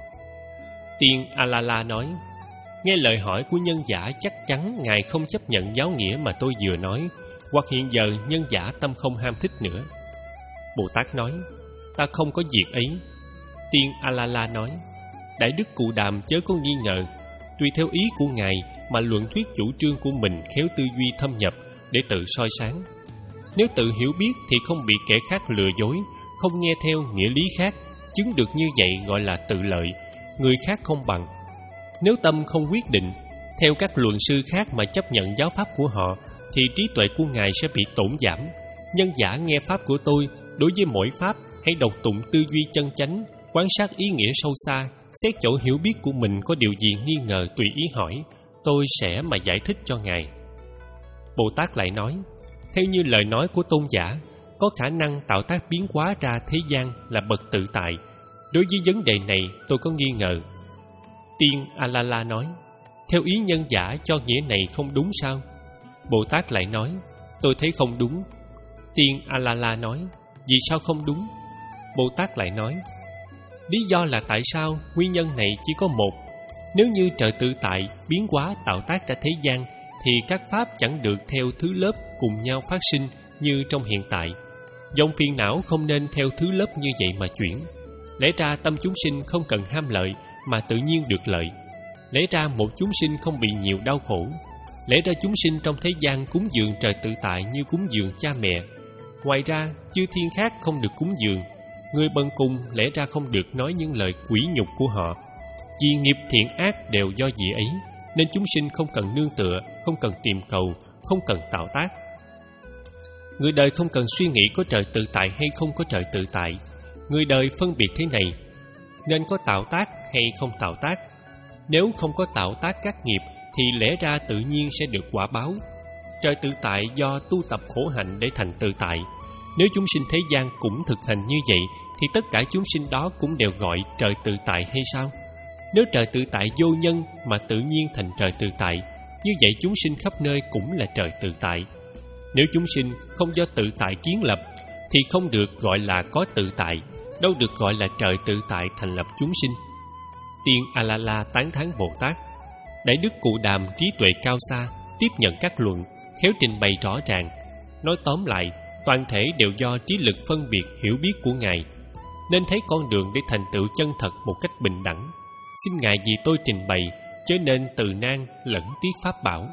Tiên A-la-la nói: Nghe lời hỏi của nhân giả, chắc chắn ngài không chấp nhận giáo nghĩa mà tôi vừa nói, hoặc hiện giờ nhân giả tâm không ham thích nữa. Bồ Tát nói: Ta không có việc ấy. Tiên A-la-la nói: Đại đức Cụ Đàm chớ có nghi ngờ. Tùy theo ý của ngài mà luận thuyết chủ trương của mình khéo tư duy thâm nhập để tự soi sáng. Nếu tự hiểu biết thì không bị kẻ khác lừa dối, không nghe theo nghĩa lý khác, chứng được như vậy gọi là tự lợi, người khác không bằng. Nếu tâm không quyết định, theo các luận sư khác mà chấp nhận giáo pháp của họ, thì trí tuệ của ngài sẽ bị tổn giảm. Nhân giả nghe pháp của tôi, đối với mỗi pháp hãy đọc tụng tư duy chân chánh, quan sát ý nghĩa sâu xa, xét chỗ hiểu biết của mình có điều gì nghi ngờ tùy ý hỏi, tôi sẽ mà giải thích cho ngài. Bồ Tát lại nói: Theo như lời nói của tôn giả, có khả năng tạo tác biến hóa ra thế gian là bậc tự tại. Đối với vấn đề này tôi có nghi ngờ. Tiên A-la-la nói: Theo ý nhân giả cho nghĩa này không đúng sao? Bồ Tát lại nói: Tôi thấy không đúng. Tiên A-la-la nói: Vì sao không đúng? Bồ Tát lại nói: Lý do là tại sao nguyên nhân này chỉ có một. Nếu như trời tự tại biến hóa tạo tác ra thế gian, thì các pháp chẳng được theo thứ lớp cùng nhau phát sinh như trong hiện tại. Dòng phiền não không nên theo thứ lớp như vậy mà chuyển. Lẽ ra tâm chúng sinh không cần ham lợi mà tự nhiên được lợi. Lẽ ra một chúng sinh không bị nhiều đau khổ. Lẽ ra chúng sinh trong thế gian cúng dường trời tự tại như cúng dường cha mẹ. Ngoài ra chư thiên khác không được cúng dường. Người bần cùng lẽ ra không được nói những lời quỷ nhục của họ. Vì nghiệp thiện ác đều do vị ấy, nên chúng sinh không cần nương tựa, không cần tìm cầu, không cần tạo tác. Người đời không cần suy nghĩ có trời tự tại hay không có trời tự tại. Người đời phân biệt thế này: nên có tạo tác hay không tạo tác. Nếu không có tạo tác các nghiệp thì lẽ ra tự nhiên sẽ được quả báo. Trời tự tại do tu tập khổ hạnh để thành tự tại. Nếu chúng sinh thế gian cũng thực hành như vậy, thì tất cả chúng sinh đó cũng đều gọi trời tự tại hay sao? Nếu trời tự tại vô nhân mà tự nhiên thành trời tự tại, như vậy chúng sinh khắp nơi cũng là trời tự tại. Nếu chúng sinh không do tự tại kiến lập, thì không được gọi là có tự tại, đâu được gọi là trời tự tại thành lập chúng sinh. Tiên A-la-la tán thán Bồ Tát. Đại đức Cụ Đàm trí tuệ cao xa, tiếp nhận các luận, khéo trình bày rõ ràng. Nói tóm lại, toàn thể đều do trí lực phân biệt hiểu biết của ngài, nên thấy con đường để thành tựu chân thật một cách bình đẳng. Xin ngài vì tôi trình bày, chớ nên từ nan lẫn tiếc pháp bảo.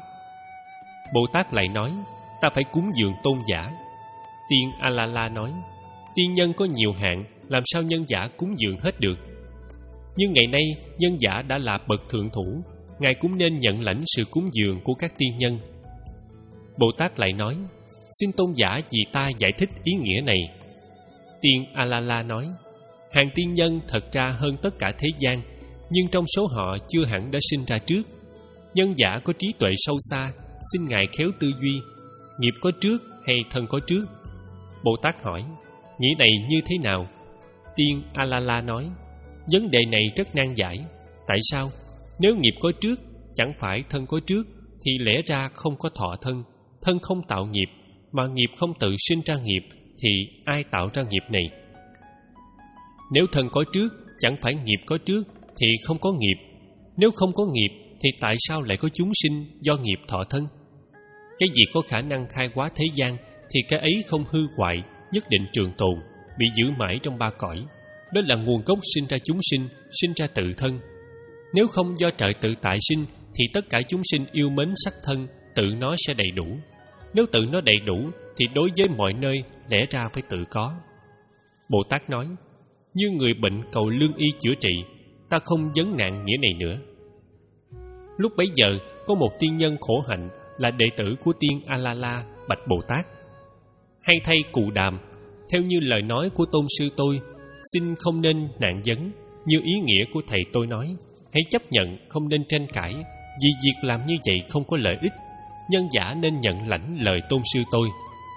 Bồ Tát lại nói: Ta phải cúng dường tôn giả. Tiên A-la-la nói: Tiên nhân có nhiều hạng, làm sao nhân giả cúng dường hết được. Nhưng ngày nay nhân giả đã là bậc thượng thủ, ngài cũng nên nhận lãnh sự cúng dường của các tiên nhân. Bồ Tát lại nói: xin tôn giả vì ta giải thích ý nghĩa này. Tiên A-la-la nói: hàng tiên nhân thật ra hơn tất cả thế gian, nhưng trong số họ chưa hẳn đã sinh ra trước. Nhân giả có trí tuệ sâu xa, xin ngài khéo tư duy, nghiệp có trước hay thân có trước? Bồ Tát hỏi: nghĩa này như thế nào? Tiên A-la-la nói: vấn đề này rất nan giải. Tại sao? Nếu nghiệp có trước, chẳng phải thân có trước, thì lẽ ra không có thọ thân. Thân không tạo nghiệp, mà nghiệp không tự sinh ra nghiệp, thì ai tạo ra nghiệp này? Nếu thân có trước, chẳng phải nghiệp có trước, thì không có nghiệp. Nếu không có nghiệp, thì tại sao lại có chúng sinh do nghiệp thọ thân? Cái gì có khả năng khai hóa thế gian, thì cái ấy không hư hoại, nhất định trường tồn, bị giữ mãi trong ba cõi. Đó là nguồn gốc sinh ra chúng sinh, sinh ra tự thân. Nếu không do trời tự tại sinh, thì tất cả chúng sinh yêu mến sắc thân, tự nó sẽ đầy đủ. Nếu tự nó đầy đủ, thì đối với mọi nơi lẽ ra phải tự có. Bồ Tát nói: như người bệnh cầu lương y chữa trị, ta không vấn nạn nghĩa này nữa. Lúc bấy giờ, có một tiên nhân khổ hạnh là đệ tử của tiên A-la-la bạch Bồ Tát: hay thay Cù Đàm, theo như lời nói của tôn sư tôi, xin không nên nạn vấn. Như ý nghĩa của thầy tôi nói, hãy chấp nhận, không nên tranh cãi, vì việc làm như vậy không có lợi ích. Nhân giả nên nhận lãnh lời tôn sư tôi.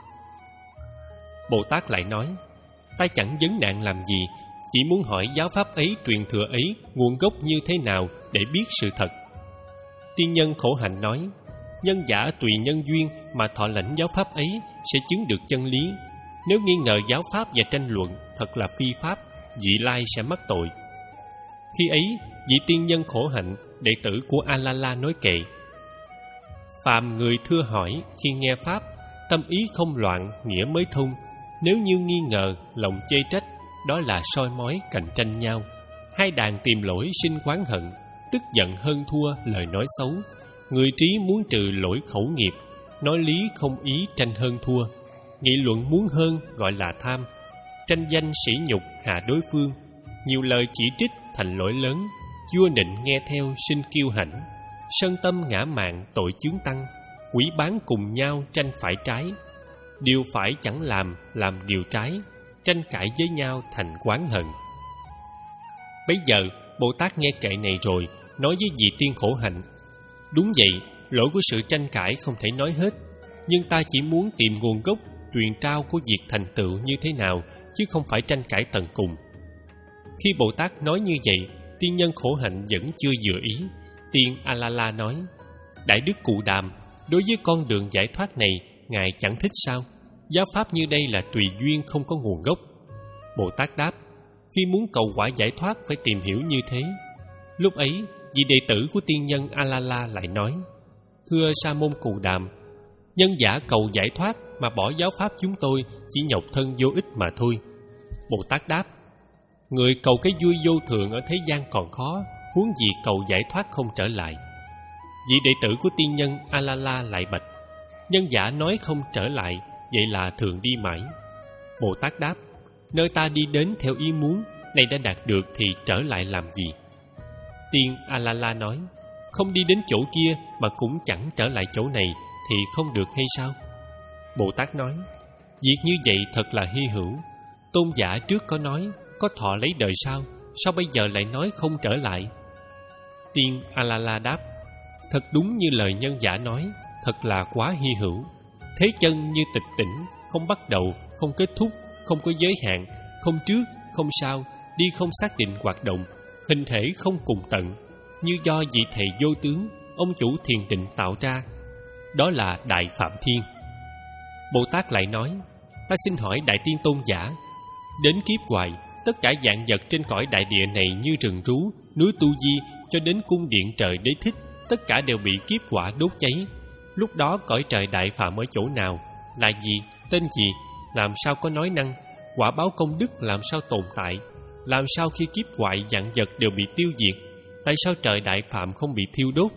Bồ Tát lại nói: ta chẳng vấn nạn làm gì, chỉ muốn hỏi giáo pháp ấy, truyền thừa ấy nguồn gốc như thế nào để biết sự thật. Tiên nhân khổ hạnh nói: nhân giả tùy nhân duyên mà thọ lãnh giáo pháp ấy sẽ chứng được chân lý. Nếu nghi ngờ giáo pháp và tranh luận, thật là phi pháp, vị lai sẽ mắc tội. Khi ấy, vị tiên nhân khổ hạnh, đệ tử của A-la-la nói kệ: phàm người thưa hỏi khi nghe pháp, tâm ý không loạn, nghĩa mới thông. Nếu như nghi ngờ, lòng chê trách, đó là soi mói cạnh tranh nhau. Hai đàn tìm lỗi sinh oán hận, tức giận hơn thua lời nói xấu. Người trí muốn trừ lỗi khẩu nghiệp, nói lý không ý tranh hơn thua. Nghị luận muốn hơn gọi là tham, tranh danh sỉ nhục hạ đối phương. Nhiều lời chỉ trích thành lỗi lớn, vua nịnh nghe theo sinh kiêu hãnh. Sân tâm ngã mạn tội chướng tăng, quỷ bán cùng nhau tranh phải trái. Điều phải chẳng làm, làm điều trái, tranh cãi với nhau thành oán hận. Bấy giờ Bồ Tát nghe kệ này rồi, nói với vị tiên khổ hạnh: đúng vậy, lỗi của sự tranh cãi không thể nói hết, nhưng ta chỉ muốn tìm nguồn gốc truyền trao của việc thành tựu như thế nào, chứ không phải tranh cãi tận cùng. Khi Bồ Tát nói như vậy, tiên nhân khổ hạnh vẫn chưa vừa ý. Tiên A-la-la nói: đại đức Cù Đàm, đối với con đường giải thoát này, ngài chẳng thích sao? Giáo pháp như đây là tùy duyên, không có nguồn gốc. Bồ Tát đáp: khi muốn cầu quả giải thoát phải tìm hiểu như thế. Lúc ấy, vị đệ tử của tiên nhân A-la-la lại nói: thưa Sa môn Cù Đàm, nhân giả cầu giải thoát mà bỏ giáo pháp chúng tôi chỉ nhọc thân vô ích mà thôi. Bồ Tát đáp: người cầu cái vui vô thường ở thế gian còn khó, huống gì cầu giải thoát không trở lại. Vị đệ tử của tiên nhân A-la-la lại bạch: nhân giả nói không trở lại, vậy là thường đi mãi. Bồ Tát đáp: nơi ta đi đến theo ý muốn, này đã đạt được thì trở lại làm gì? Tiên A-la-la nói: không đi đến chỗ kia mà cũng chẳng trở lại chỗ này thì không được hay sao? Bồ Tát nói: việc như vậy thật là hy hữu. Tôn giả trước có nói có thọ lấy đời sau, sao bây giờ lại nói không trở lại? Tiên A-la-la đáp: thật đúng như lời nhân giả nói, thật là quá hy hữu. Thế chân như tịch tỉnh, không bắt đầu, không kết thúc, không có giới hạn, không trước, không sau, đi không xác định hoạt động, hình thể không cùng tận, như do vị thầy vô tướng, ông chủ thiền định tạo ra. Đó là Đại Phạm Thiên. Bồ Tát lại nói: ta xin hỏi Đại Tiên Tôn giả, đến kiếp hoài, tất cả vạn vật trên cõi đại địa này như rừng rú, núi Tu Di cho đến cung điện trời Đế Thích, tất cả đều bị kiếp hỏa đốt cháy. Lúc đó cõi trời Đại Phạm ở chỗ nào, là gì, tên gì, làm sao có nói năng, quả báo công đức làm sao tồn tại, làm sao khi kiếp hoại vạn vật đều bị tiêu diệt, tại sao trời Đại Phạm không bị thiêu đốt?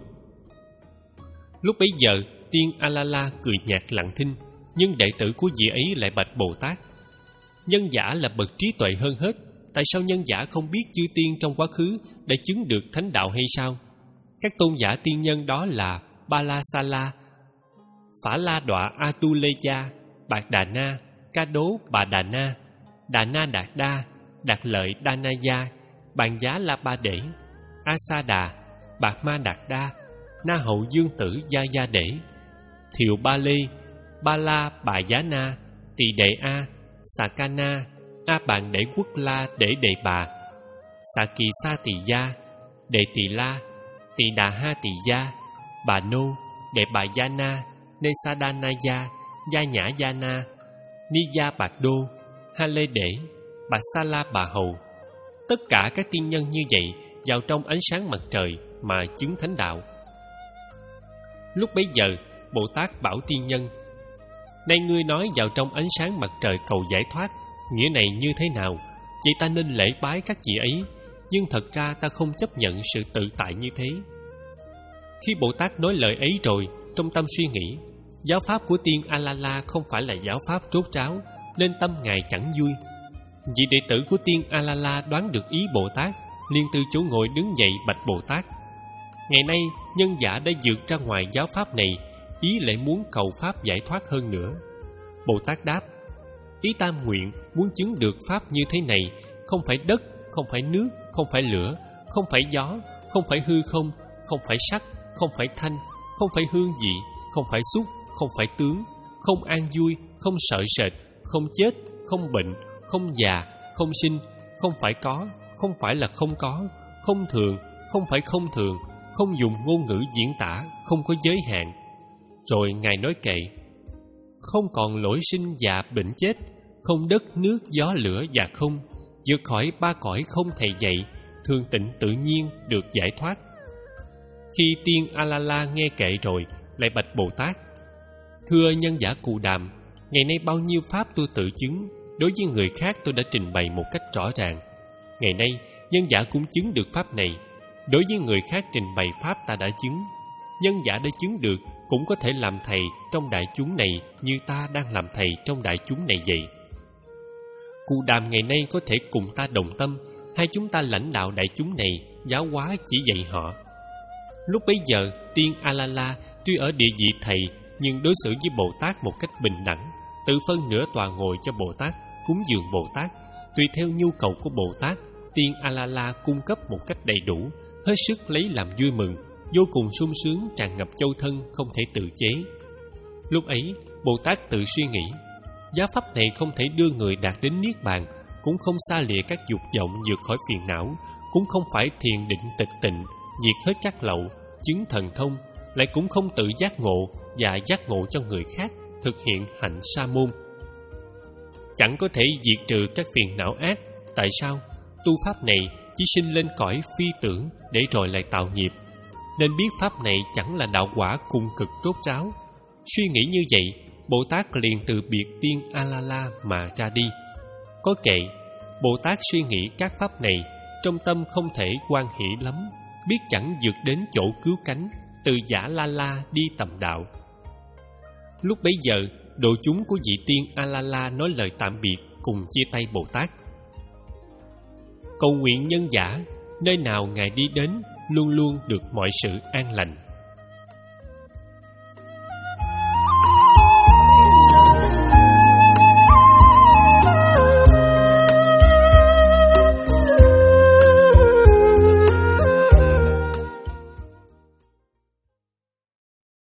Lúc bấy giờ, tiên A-la-la cười nhạt lặng thinh, nhưng đệ tử của vị ấy lại bạch Bồ Tát: Nhân giả là bậc trí tuệ hơn hết. Tại sao nhân giả không biết chư tiên trong quá khứ đã chứng được thánh đạo hay sao? Các tôn giả tiên nhân đó là Balasala, Phả La Đọa Atuleya, Bạc Đà Na, Ca Đố Bà Đà Na, Đà Na Đạt Đa, Đạt Lợi Danaya, Bàn Giá La Ba Đễ, Asa Đà, Bạc Ma Đạt Đa, Na Hậu Dương Tử Gia Gia Đễ, Thiệu Ba Lê, Ba La Bà Giá Na, Tỳ Đệ A, Xà Ca Na, A Bàn Đễ Quốc La Đễ Đệ Bà, Xà Kỳ Sa Tỳ Gia, Đệ Tỳ La, Tỳ Đà Ha Tỳ Gia, Bà Nô, Đệ Bà Gia Na, Nê Sa Đa Na Gia, Gia Nhã Gia Na, Ni Gia Bạc Đô, Ha Lê Đễ, Bà Sa La Bà Hầu. Tất cả các tiên nhân như vậy vào trong ánh sáng mặt trời mà chứng thánh đạo. Lúc bấy giờ, Bồ Tát bảo tiên nhân: nay ngươi nói vào trong ánh sáng mặt trời cầu giải thoát, nghĩa này như thế nào? Vậy ta nên lễ bái các vị ấy, nhưng thật ra ta không chấp nhận sự tự tại như thế. Khi Bồ Tát nói lời ấy rồi, trong tâm suy nghĩ, giáo pháp của tiên A-la-la không phải là giáo pháp trốt tráo, nên tâm ngài chẳng vui. Vị đệ tử của tiên A-la-la đoán được ý Bồ Tát, liền từ chỗ ngồi đứng dậy bạch Bồ Tát: ngày nay nhân giả đã vượt ra ngoài giáo pháp này, ý lại muốn cầu pháp giải thoát hơn nữa. Bồ Tát đáp: ý tam nguyện muốn chứng được pháp như thế này, không phải đất, không phải nước, không phải lửa, không phải gió, không phải hư không, không phải sắc, không phải thanh, không phải hương vị, không phải xúc, không phải tướng, không an vui, không sợ sệt, không chết, không bệnh, không già, không sinh, không phải có, không phải là không có, không thường, không phải không thường, không dùng ngôn ngữ diễn tả, không có giới hạn. Rồi Ngài nói kệ: không còn lỗi sinh già bệnh chết, không đất nước gió lửa và không, vượt khỏi ba cõi không thầy dạy, thường tịnh tự nhiên được giải thoát. Khi tiên A-la-la nghe kệ rồi, lại bạch Bồ Tát: thưa nhân giả Cù Đàm, ngày nay bao nhiêu pháp tôi tự chứng, đối với người khác tôi đã trình bày một cách rõ ràng. Ngày nay nhân giả cũng chứng được pháp này, đối với người khác trình bày pháp ta đã chứng. Nhân giả đã chứng được cũng có thể làm thầy trong đại chúng này như ta đang làm thầy trong đại chúng này vậy. Cù Đàm ngày nay có thể cùng ta đồng tâm, hai chúng ta lãnh đạo đại chúng này, giáo hóa chỉ dạy họ. Lúc bấy giờ, tiên A-la-la tuy ở địa vị thầy, nhưng đối xử với Bồ Tát một cách bình đẳng, tự phân nửa tòa ngồi cho Bồ Tát, cúng dường Bồ Tát. Tùy theo nhu cầu của Bồ Tát, tiên A-la-la cung cấp một cách đầy đủ, hết sức lấy làm vui mừng, vô cùng sung sướng, tràn ngập châu thân, không thể tự chế. Lúc ấy, Bồ Tát tự suy nghĩ: giáo pháp này không thể đưa người đạt đến niết bàn, cũng không xa lìa các dục vọng vượt khỏi phiền não, cũng không phải thiền định tịch tịnh, diệt hết các lậu, chứng thần thông, lại cũng không tự giác ngộ và giác ngộ cho người khác, thực hiện hạnh sa môn. Chẳng có thể diệt trừ các phiền não ác. Tại sao? Tu pháp này chỉ sinh lên cõi phi tưởng để rồi lại tạo nghiệp, nên biết pháp này chẳng là đạo quả cùng cực rốt ráo. Suy nghĩ như vậy, Bồ Tát liền từ biệt tiên A-la-la mà ra đi. Có kệ, Bồ Tát suy nghĩ các pháp này, trong tâm không thể hoan hỷ lắm, biết chẳng vượt đến chỗ cứu cánh, từ giả la la đi tầm đạo. Lúc bấy giờ, độ chúng của vị tiên A-la-la nói lời tạm biệt cùng chia tay Bồ Tát. Cầu nguyện nhân giả, nơi nào Ngài đi đến luôn luôn được mọi sự an lành.